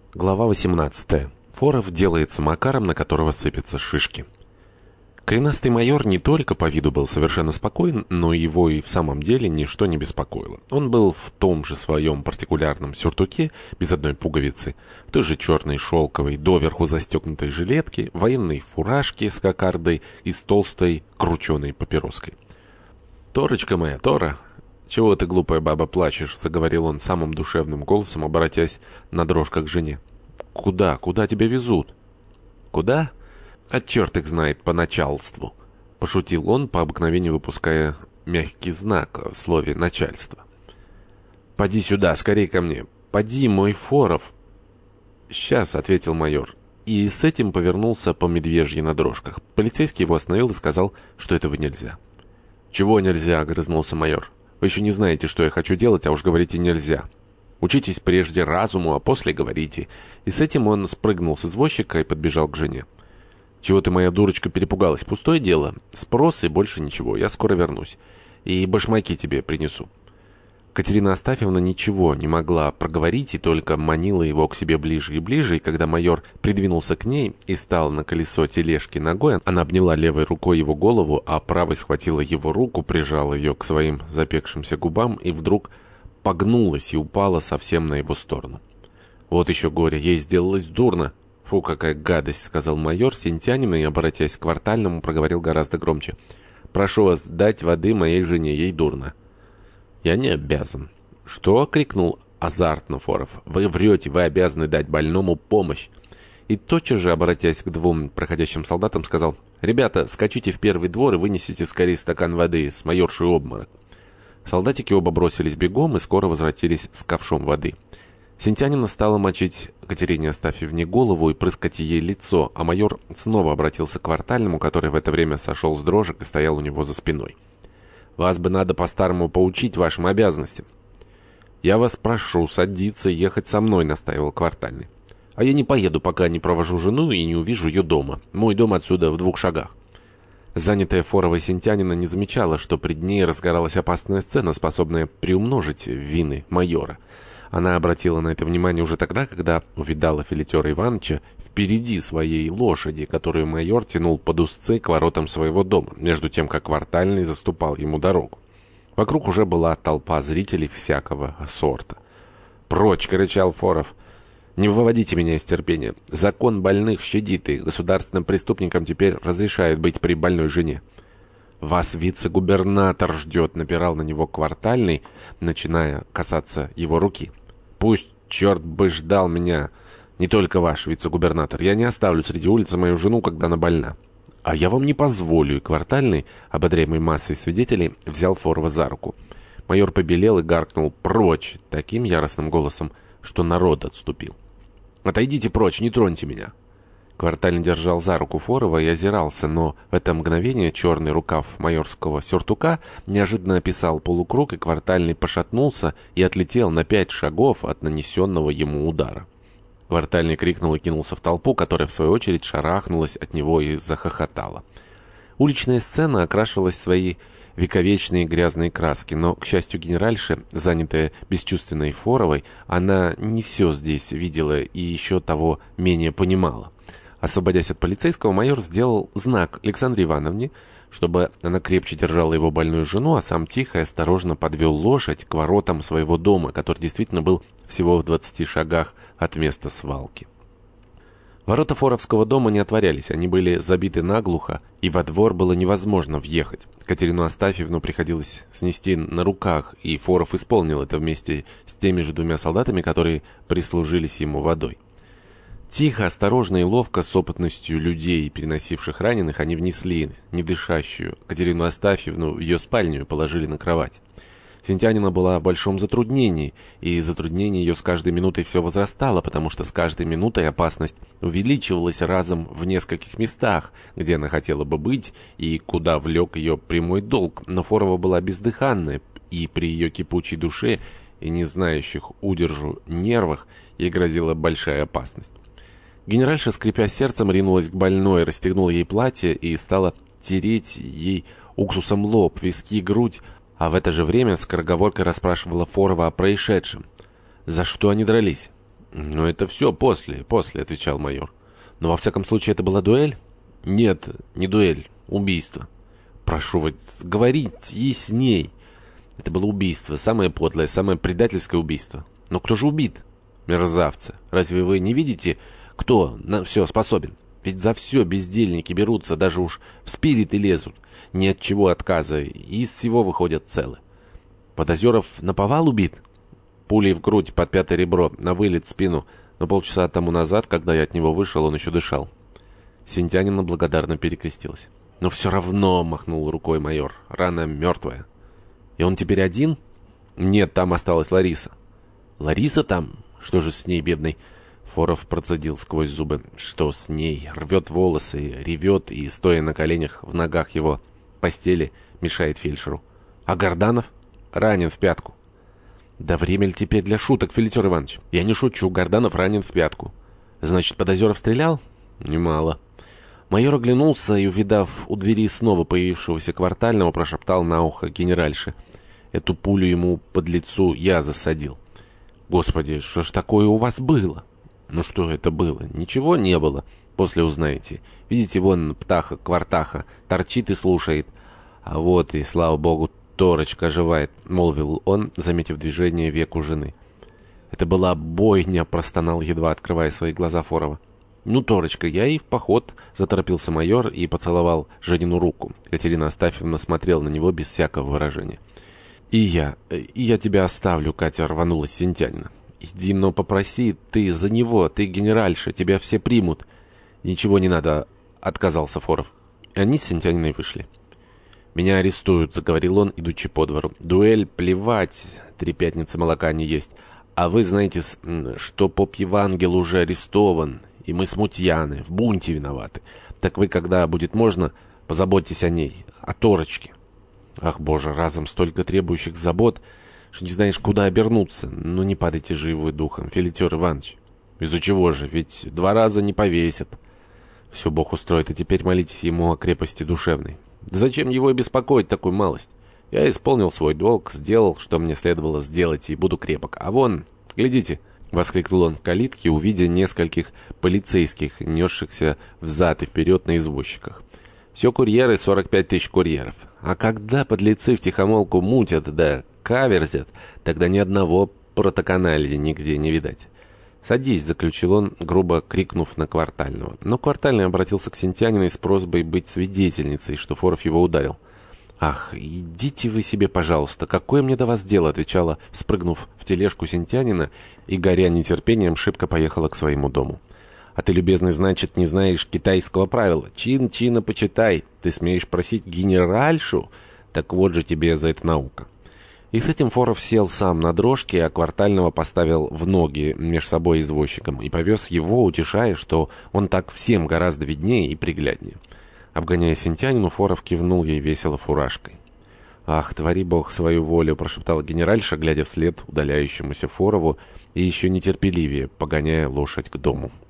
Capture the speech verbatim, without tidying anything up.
Глава восемнадцатая. Форов делается Макаром, на которого сыпятся шишки. Коренастый майор не только по виду был совершенно спокоен, но его и в самом деле ничто не беспокоило. Он был в том же своем партикулярном сюртуке, без одной пуговицы, в той же черной шелковой, доверху застегнутой жилетке, военной фуражке с кокардой и с толстой крученой папироской. «Торочка моя, Тора, чего ты, глупая баба, плачешь?» — заговорил он самым душевным голосом, обратясь на дрожках к жене. «Куда? Куда тебя везут?» «Куда? А черт их знает по начальству!» — пошутил он, по обыкновению выпуская мягкий знак в слове «начальство». «Поди сюда, скорей ко мне! Поди, мой Форов!» «Сейчас», — ответил майор, и с этим повернулся по медвежьи на дрожках. Полицейский его остановил и сказал, что этого нельзя. «Чего нельзя?» — огрызнулся майор. «Вы еще не знаете, что я хочу делать, а уж говорите «нельзя». Учитесь прежде разуму, а после говорите». И с этим он спрыгнул с извозчика и подбежал к жене. «Чего ты, моя дурочка, перепугалась? Пустое дело. Спрос и больше ничего. Я скоро вернусь. И башмаки тебе принесу». Катерина Астафьевна ничего не могла проговорить и только манила его к себе ближе и ближе, и когда майор придвинулся к ней и стал на колесо тележки ногой, она обняла левой рукой его голову, а правой схватила его руку, прижала ее к своим запекшимся губам и вдруг погнулась и упала совсем на его сторону. «Вот еще горе, ей сделалось дурно». «Фу, какая гадость», — сказал майор Сентянин и, обратясь к Квартальному, проговорил гораздо громче. «Прошу вас дать воды моей жене, ей дурно». «Я не обязан». «Что?» — крикнул азартно Форов. «Вы врете, вы обязаны дать больному помощь». И тотчас же, обратясь к двум проходящим солдатам, сказал: «Ребята, скачите в первый двор и вынесите скорее стакан воды, с майоршей обморок». Солдатики оба бросились бегом и скоро возвратились с ковшом воды. Сентянина стала мочить Катерине Астафьевне голову и прыскать ей лицо, а майор снова обратился к Квартальному, который в это время сошел с дрожек и стоял у него за спиной. «Вас бы надо по-старому поучить вашим обязанностям». «Я вас прошу садиться и ехать со мной», — настаивал Квартальный. «А я не поеду, пока не провожу жену и не увижу ее дома. Мой дом отсюда в двух шагах». Занятая Форовой Сентянина не замечала, что пред ней разгоралась опасная сцена, способная приумножить вины майора. Она обратила на это внимание уже тогда, когда увидала Филитера Ивановича впереди своей лошади, которую майор тянул под узцы к воротам своего дома, между тем, как Квартальный заступал ему дорогу. Вокруг уже была толпа зрителей всякого сорта. «Прочь!» — кричал Форов. «Не выводите меня из терпения. Закон больных щадит, и государственным преступникам теперь разрешают быть при больной жене». «Вас вице-губернатор ждет», — напирал на него Квартальный, начиная касаться его руки. «Пусть черт бы ждал меня, не только ваш вице-губернатор. Я не оставлю среди улицы мою жену, когда она больна». «А я вам не позволю», — и Квартальный, ободряемый массой свидетелей, взял Форова за руку. Майор побелел и гаркнул «прочь» таким яростным голосом, что народ отступил. «Отойдите прочь, не троньте меня». Квартальный держал за руку Форова и озирался, но в это мгновение черный рукав майорского сюртука неожиданно описал полукруг, и Квартальный пошатнулся и отлетел на пять шагов от нанесенного ему удара. Квартальный крикнул и кинулся в толпу, которая в свою очередь шарахнулась от него и захохотала. Уличная сцена окрашивалась в свои вековечные грязные краски, но, к счастью генеральши, занятая бесчувственной Форовой, она не все здесь видела и еще того менее понимала. Освободясь от полицейского, майор сделал знак Александре Ивановне, чтобы она крепче держала его больную жену, а сам тихо и осторожно подвел лошадь к воротам своего дома, который действительно был всего в двадцати шагах от места свалки. Ворота Форовского дома не отворялись, они были забиты наглухо, и во двор было невозможно въехать. Катерину Астафьевну приходилось снести на руках, и Форов исполнил это вместе с теми же двумя солдатами, которые прислужились ему водой. Тихо, осторожно и ловко, с опытностью людей, переносивших раненых, они внесли недышащую Катерину Астафьевну в ее спальню и положили на кровать. Сентянина была в большом затруднении, и затруднение ее с каждой минутой все возрастало, потому что с каждой минутой опасность увеличивалась разом в нескольких местах, где она хотела бы быть и куда влек ее прямой долг. Но Форова была бездыханная, и при ее кипучей душе и не знающих удержу нервах ей грозила большая опасность. Генеральша, скрипя сердцем, ринулась к больной, расстегнула ей платье и стала тереть ей уксусом лоб, виски, грудь, а в это же время скороговоркой расспрашивала Форова о происшедшем. «За что они дрались?» «Ну, это все после, после», — отвечал майор. «Но во всяком случае это была дуэль?» «Нет, не дуэль, убийство». «Прошу вас, говорить ясней». «Это было убийство, самое подлое, самое предательское убийство». «Но кто же убит?» «Мерзавцы. Разве вы не видите, кто на все способен? Ведь за все бездельники берутся, даже уж в спириты лезут. Ни от чего отказа, и из всего выходят целы». «Подозеров наповал убит?» «Пулей в грудь, под пятое ребро, на вылет, в спину. Но полчаса тому назад, когда я от него вышел, он еще дышал». Синтянина благодарно перекрестилась. «Но все равно», — махнул рукой майор, — «рана мертвая». «И он теперь один?» «Нет, там осталась Лариса». «Лариса там? Что же с ней, бедной?» Форов процедил сквозь зубы. «Что с ней? Рвет волосы, ревет и, стоя на коленях в ногах его постели, мешает фельдшеру». «А Горданов?» «Ранен в пятку». «Да время ли теперь для шуток, Филитер Иванович?» «Я не шучу, Горданов ранен в пятку». «Значит, Подозеров стрелял?» «Немало». Майор оглянулся и, увидав у двери снова появившегося Квартального, прошептал на ухо генеральше: «Эту пулю ему под лицу я засадил». «Господи, что ж такое у вас было?» «Ну что это было? Ничего не было. После узнаете. Видите, вон птаха, Квартаха, торчит и слушает. А вот и, слава богу, Торочка оживает», — молвил он, заметив движение век у жены. «Это была бойня», — простонал, едва открывая свои глаза Форова. «Ну, Торочка, я и в поход», — заторопился майор и поцеловал Женину руку. Катерина Астафьевна смотрела на него без всякого выражения. «И я, и я тебя оставлю», — Катя рванулась Синтянина. «Иди, но попроси, ты за него, ты генеральша, тебя все примут». «Ничего не надо», — отказался Форов. Они с Синтяниной вышли. «Меня арестуют», — заговорил он, идучи по двору. «Дуэль, плевать, три пятницы молока не есть. А вы знаете, что поп Евангел уже арестован, и мы смутьяны, в бунте виноваты. Так вы, когда будет можно, позаботьтесь о ней, о Торочке». «Ах, боже, разом столько требующих забот, что не знаешь, куда обернуться. Ну, не падайте же вы духом, Филитер Иванович». «Из-за чего же? Ведь два раза не повесят». «Все Бог устроит, а теперь молитесь ему о крепости душевной». «Да зачем его беспокоить, такую малость? Я исполнил свой долг, сделал, что мне следовало сделать, и буду крепок. А вон, глядите!» — воскликнул он в калитке, увидя нескольких полицейских, несшихся взад и вперед на извозчиках. «Все курьеры, сорок пять тысяч курьеров. А когда подлецы втихомолку мутят да каверзят, тогда ни одного протоканалия нигде не видать». «Садись», — заключил он, грубо крикнув на Квартального. Но Квартальный обратился к Синтяниной с просьбой быть свидетельницей, что Форов его ударил. «Ах, идите вы себе, пожалуйста, какое мне до вас дело?» — отвечала, спрыгнув в тележку Синтянина и, горя нетерпением, шибко поехала к своему дому. «А ты, любезный, значит, не знаешь китайского правила? Чин чина почитай. Ты смеешь просить генеральшу? Так вот же тебе за это наука». И с этим Форов сел сам на дрожке, а Квартального поставил в ноги меж собой извозчиком и повез его, утешая, что он так всем гораздо виднее и пригляднее. Обгоняя Синтянину, Форов кивнул ей весело фуражкой. «Ах, твори Бог свою волю», — прошептал генеральша, глядя вслед удаляющемуся Форову и еще нетерпеливее, погоняя лошадь к дому.